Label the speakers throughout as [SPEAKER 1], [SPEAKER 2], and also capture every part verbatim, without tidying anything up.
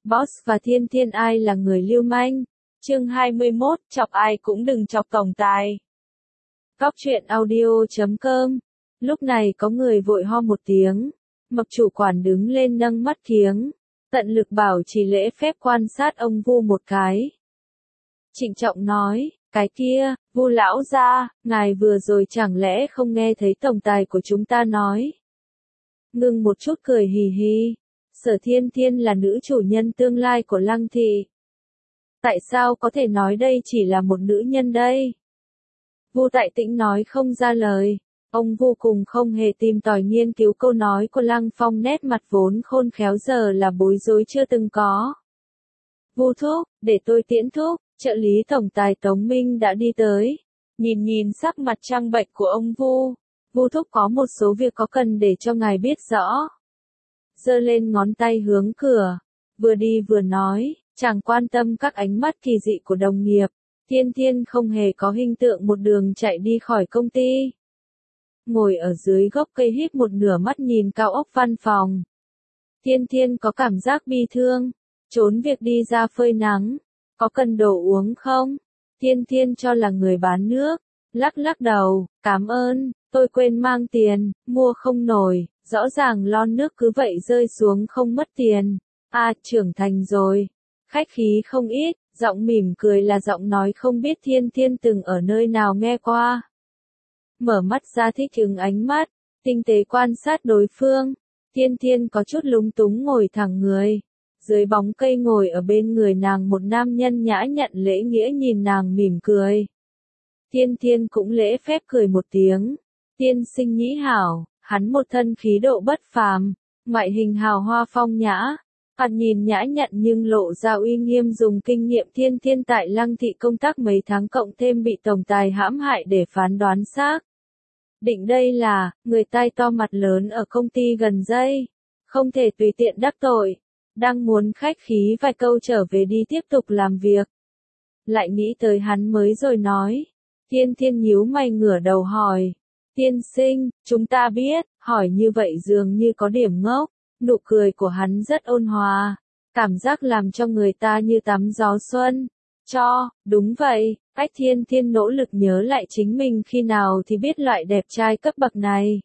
[SPEAKER 1] Boss và Thiên Thiên ai là người lưu manh? Chương hai mươi mốt, chọc ai cũng đừng chọc tổng tài. Góc truyện audio chấm com. Lúc này có người vội ho một tiếng. Mập chủ quản đứng lên nâng mắt kiếng, tận lực bảo trì lễ phép quan sát ông Vu một cái. Trịnh trọng nói, cái kia, Vu lão gia, ngài vừa rồi chẳng lẽ không nghe thấy tổng tài của chúng ta nói. Ngưng một chút cười hì hì. Sở Thiên Thiên là nữ chủ nhân tương lai của Lăng thị. Tại sao có thể nói đây chỉ là một nữ nhân đây? Vu Tại Tĩnh nói không ra lời. Ông vô cùng không hề tìm tòi nghiên cứu câu nói của Lăng Phong, nét mặt vốn khôn khéo giờ là bối rối chưa từng có. Vu thúc, để tôi tiễn thúc. Trợ lý tổng tài Tống Minh đã đi tới. Nhìn nhìn sắc mặt trắng bệch của ông Vu. Vu thúc có một số việc có cần để cho ngài biết rõ. Giơ lên ngón tay hướng cửa, vừa đi vừa nói, chẳng quan tâm các ánh mắt kỳ dị của đồng nghiệp. Thiên Thiên không hề có hình tượng một đường chạy đi khỏi công ty. Ngồi ở dưới gốc cây híp một nửa mắt nhìn cao ốc văn phòng. Thiên Thiên có cảm giác bi thương, trốn việc đi ra phơi nắng. Có cần đồ uống không? Thiên Thiên cho là người bán nước, lắc lắc đầu, cảm ơn, tôi quên mang tiền, mua không nổi. Rõ ràng lon nước cứ vậy rơi xuống không mất tiền. À, trưởng thành rồi. Khách khí không ít, giọng mỉm cười là giọng nói không biết Thiên Thiên từng ở nơi nào nghe qua. Mở mắt ra thích ứng ánh mắt, tinh tế quan sát đối phương. Thiên Thiên có chút lúng túng ngồi thẳng người. Dưới bóng cây ngồi ở bên người nàng một nam nhân nhã nhặn lễ nghĩa nhìn nàng mỉm cười. Thiên Thiên cũng lễ phép cười một tiếng. Tiên sinh nhĩ hảo. Hắn một thân khí độ bất phàm, ngoại hình hào hoa phong nhã, mặt nhìn nhã nhặn nhưng lộ ra uy nghiêm, dùng kinh nghiệm Thiên Thiên tại Lăng thị công tác mấy tháng cộng thêm bị tổng tài hãm hại để phán đoán xác. Định đây là, người tai to mặt lớn ở công ty gần đây, không thể tùy tiện đắc tội, đang muốn khách khí vài câu trở về đi tiếp tục làm việc. Lại nghĩ tới hắn mới rồi nói, Thiên Thiên nhíu mày ngửa đầu hỏi. Tiên sinh, chúng ta biết, hỏi như vậy dường như có điểm ngốc, nụ cười của hắn rất ôn hòa, cảm giác làm cho người ta như tắm gió xuân. Cho, đúng vậy, Ách Thiên Thiên nỗ lực nhớ lại chính mình khi nào thì biết loại đẹp trai cấp bậc này.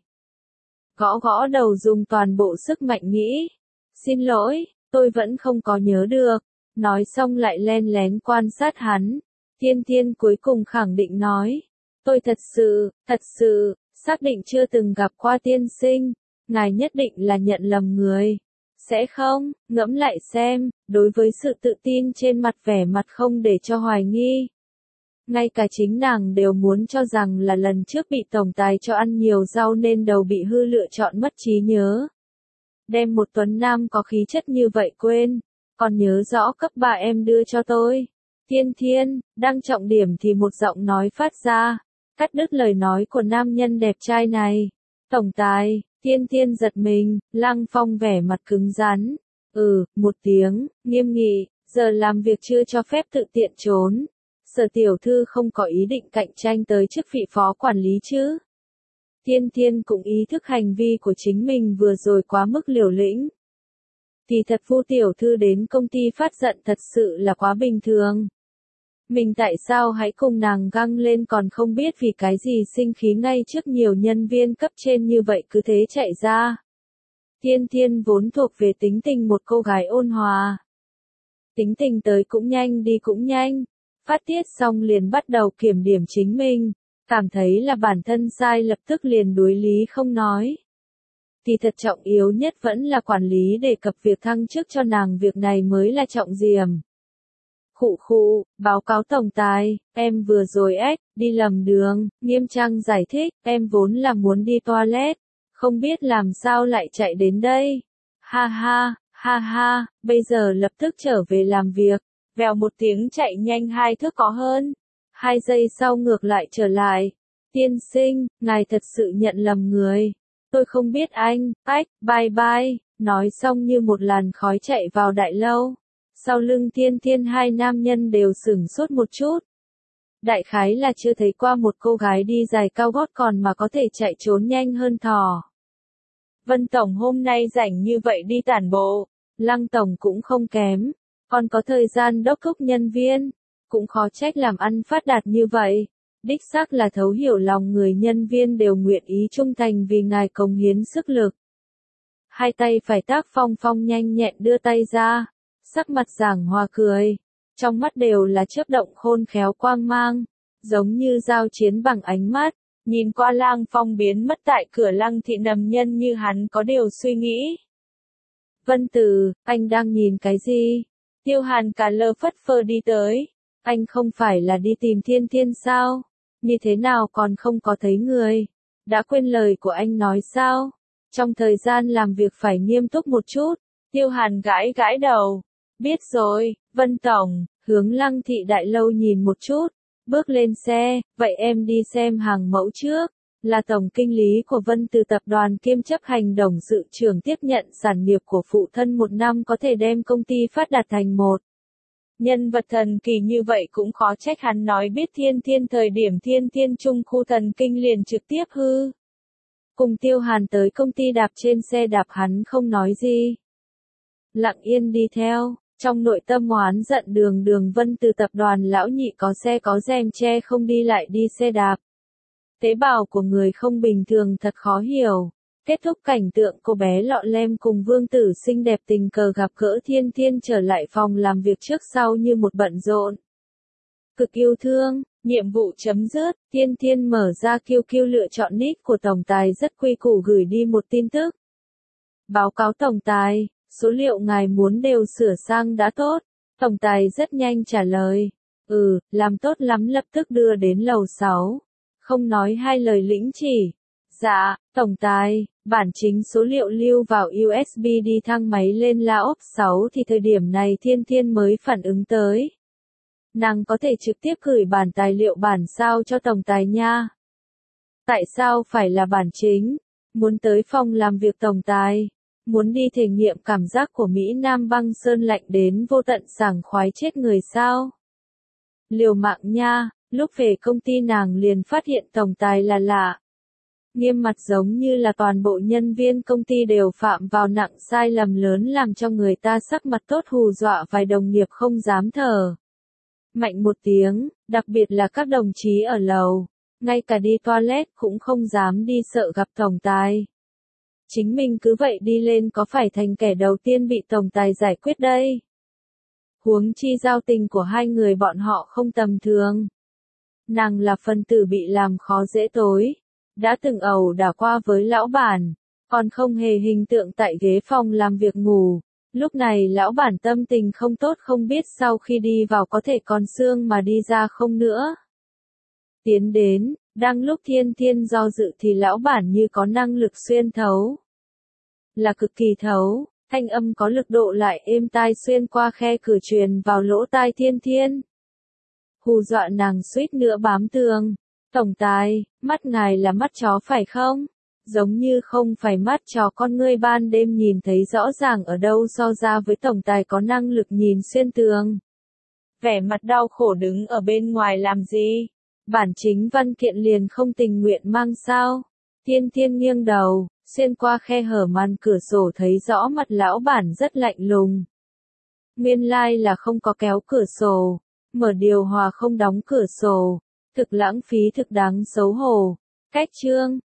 [SPEAKER 1] Gõ gõ đầu dùng toàn bộ sức mạnh nghĩ. Xin lỗi, tôi vẫn không có nhớ được. Nói xong lại len lén quan sát hắn. Thiên Thiên cuối cùng khẳng định nói. Tôi thật sự, thật sự, xác định chưa từng gặp qua tiên sinh, ngài nhất định là nhận lầm người. Sẽ không, ngẫm lại xem, đối với sự tự tin trên mặt vẻ mặt không để cho hoài nghi. Ngay cả chính nàng đều muốn cho rằng là lần trước bị tổng tài cho ăn nhiều rau nên đầu bị hư lựa chọn mất trí nhớ. Đem một tuấn nam có khí chất như vậy quên, còn nhớ rõ cấp ba em đưa cho tôi. Thiên Thiên, đang trọng điểm thì một giọng nói phát ra. Cắt đứt lời nói của nam nhân đẹp trai này. Tổng tài, Thiên Thiên giật mình, Lăng Phong vẻ mặt cứng rắn. Ừ, một tiếng, nghiêm nghị, giờ làm việc chưa cho phép tự tiện trốn. Sở tiểu thư không có ý định cạnh tranh tới chức vị phó quản lý chứ. Thiên Thiên cũng ý thức hành vi của chính mình vừa rồi quá mức liều lĩnh. Thì thật Vu tiểu thư đến công ty phát giận thật sự là quá bình thường. Mình tại sao hãy cùng nàng găng lên còn không biết vì cái gì sinh khí ngay trước nhiều nhân viên cấp trên như vậy cứ thế chạy ra. Thiên Thiên vốn thuộc về tính tình một cô gái ôn hòa. Tính tình tới cũng nhanh đi cũng nhanh. Phát tiết xong liền bắt đầu kiểm điểm chính mình. Cảm thấy là bản thân sai lập tức liền đối lý không nói. Thì thật trọng yếu nhất vẫn là quản lý đề cập việc thăng chức cho nàng, việc này mới là trọng điểm. Khụ khụ, báo cáo tổng tài, em vừa rồi ếch, đi lầm đường, nghiêm trang giải thích, em vốn là muốn đi toilet, không biết làm sao lại chạy đến đây. Ha ha, ha ha, bây giờ lập tức trở về làm việc, vèo một tiếng chạy nhanh hai thước có hơn. Hai giây sau ngược lại trở lại. Tiên sinh, ngài thật sự nhận lầm người. Tôi không biết anh, ách, bye bye, nói xong như một làn khói chạy vào đại lâu. Sau lưng Thiên Thiên hai nam nhân đều sửng sốt một chút. Đại khái là chưa thấy qua một cô gái đi giày cao gót còn mà có thể chạy trốn nhanh hơn thỏ. Vân Tổng hôm nay rảnh như vậy đi tản bộ. Lăng tổng cũng không kém, còn có thời gian đốc thúc nhân viên, cũng khó trách làm ăn phát đạt như vậy. Đích xác là thấu hiểu lòng người, nhân viên đều nguyện ý trung thành vì ngài cống hiến sức lực. Hai tay phải tác phong phong nhanh nhẹn đưa tay ra, sắc mặt giảng hòa cười, trong mắt đều là chớp động khôn khéo quang mang, giống như giao chiến bằng ánh mắt, nhìn qua Lang Phong biến mất tại cửa Lăng thị nầm nhân như hắn có điều suy nghĩ. Vân Tử, anh đang nhìn cái gì? Tiêu Hàn cả lơ phất phơ đi tới, anh không phải là đi tìm Thiên Thiên sao? Như thế nào còn không có thấy người? Đã quên lời của anh nói sao? Trong thời gian làm việc phải nghiêm túc một chút. Tiêu Hàn gãi gãi đầu. Biết rồi, Vân Tổng, hướng Lăng thị đại lâu nhìn một chút. Bước lên xe, vậy em đi xem hàng mẫu trước. Là tổng kinh lý của Vân Từ tập đoàn kiêm chấp hành董sự trưởng tiếp nhận sản nghiệp của phụ thân một năm có thể đem công ty phát đạt thành một nhân vật thần kỳ như vậy, cũng khó trách hắn nói biết Thiên Thiên thời điểm Thiên Thiên trung khu thần kinh liền trực tiếp hư. Cùng Tiêu Hàn tới công ty đạp trên xe đạp hắn không nói gì. Lặng yên đi theo, trong nội tâm oán giận đường đường Vân Từ tập đoàn lão nhị có xe có rèm che không đi lại đi xe đạp. Tế bào của người không bình thường thật khó hiểu. Kết thúc cảnh tượng cô bé lọ lem cùng Vương Tử xinh đẹp tình cờ gặp gỡ Thiên Thiên trở lại phòng làm việc trước sau như một bận rộn. Cực yêu thương, nhiệm vụ chấm dứt, Thiên Thiên mở ra Q Q lựa chọn nick của tổng tài rất quy củ gửi đi một tin tức. Báo cáo tổng tài, số liệu ngài muốn đều sửa sang đã tốt. Tổng tài rất nhanh trả lời. Ừ, làm tốt lắm, lập tức đưa đến lầu sáu. Không nói hai lời lĩnh chỉ. Dạ, tổng tài, bản chính số liệu lưu vào u ét bê đi thang máy lên la ốp sáu thì thời điểm này Thiên Thiên mới phản ứng tới. Nàng có thể trực tiếp gửi bản tài liệu bản sao cho tổng tài nha. Tại sao phải là bản chính? Muốn tới phòng làm việc tổng tài? Muốn đi thể nghiệm cảm giác của Mỹ Nam băng sơn lạnh đến vô tận sảng khoái chết người sao? Liều mạng nha, lúc về công ty nàng liền phát hiện tổng tài là lạ. Nghiêm mặt giống như là toàn bộ nhân viên công ty đều phạm vào nặng sai lầm lớn làm cho người ta sắc mặt tốt hù dọa vài đồng nghiệp không dám thở mạnh một tiếng, đặc biệt là các đồng chí ở lầu, ngay cả đi toilet cũng không dám đi sợ gặp tổng tài. Chính mình cứ vậy đi lên có phải thành kẻ đầu tiên bị tổng tài giải quyết đây? Huống chi giao tình của hai người bọn họ không tầm thường. Nàng là phần tử bị làm khó dễ tối. Đã từng ẩu đả qua với lão bản, còn không hề hình tượng tại ghế phòng làm việc ngủ. Lúc này lão bản tâm tình không tốt, không biết sau khi đi vào có thể còn xương mà đi ra không nữa. Tiến đến, đang lúc Thiên Thiên do dự thì lão bản như có năng lực xuyên thấu. Là cực kỳ thấu, thanh âm có lực độ lại êm tai xuyên qua khe cửa truyền vào lỗ tai Thiên Thiên. Hù dọa nàng suýt nữa bám tường. Tổng tài, mắt ngài là mắt chó phải không? Giống như không phải mắt chó, con ngươi ban đêm nhìn thấy rõ ràng ở đâu so ra với tổng tài có năng lực nhìn xuyên tường. Vẻ mặt đau khổ đứng ở bên ngoài làm gì? Bản chính văn kiện liền không tình nguyện mang sao? Thiên Thiên nghiêng đầu, xuyên qua khe hở màn cửa sổ thấy rõ mặt lão bản rất lạnh lùng. Nguyên lai là không có kéo cửa sổ, mở điều hòa không đóng cửa sổ. Thực lãng phí, thực đáng xấu hổ. Cách chương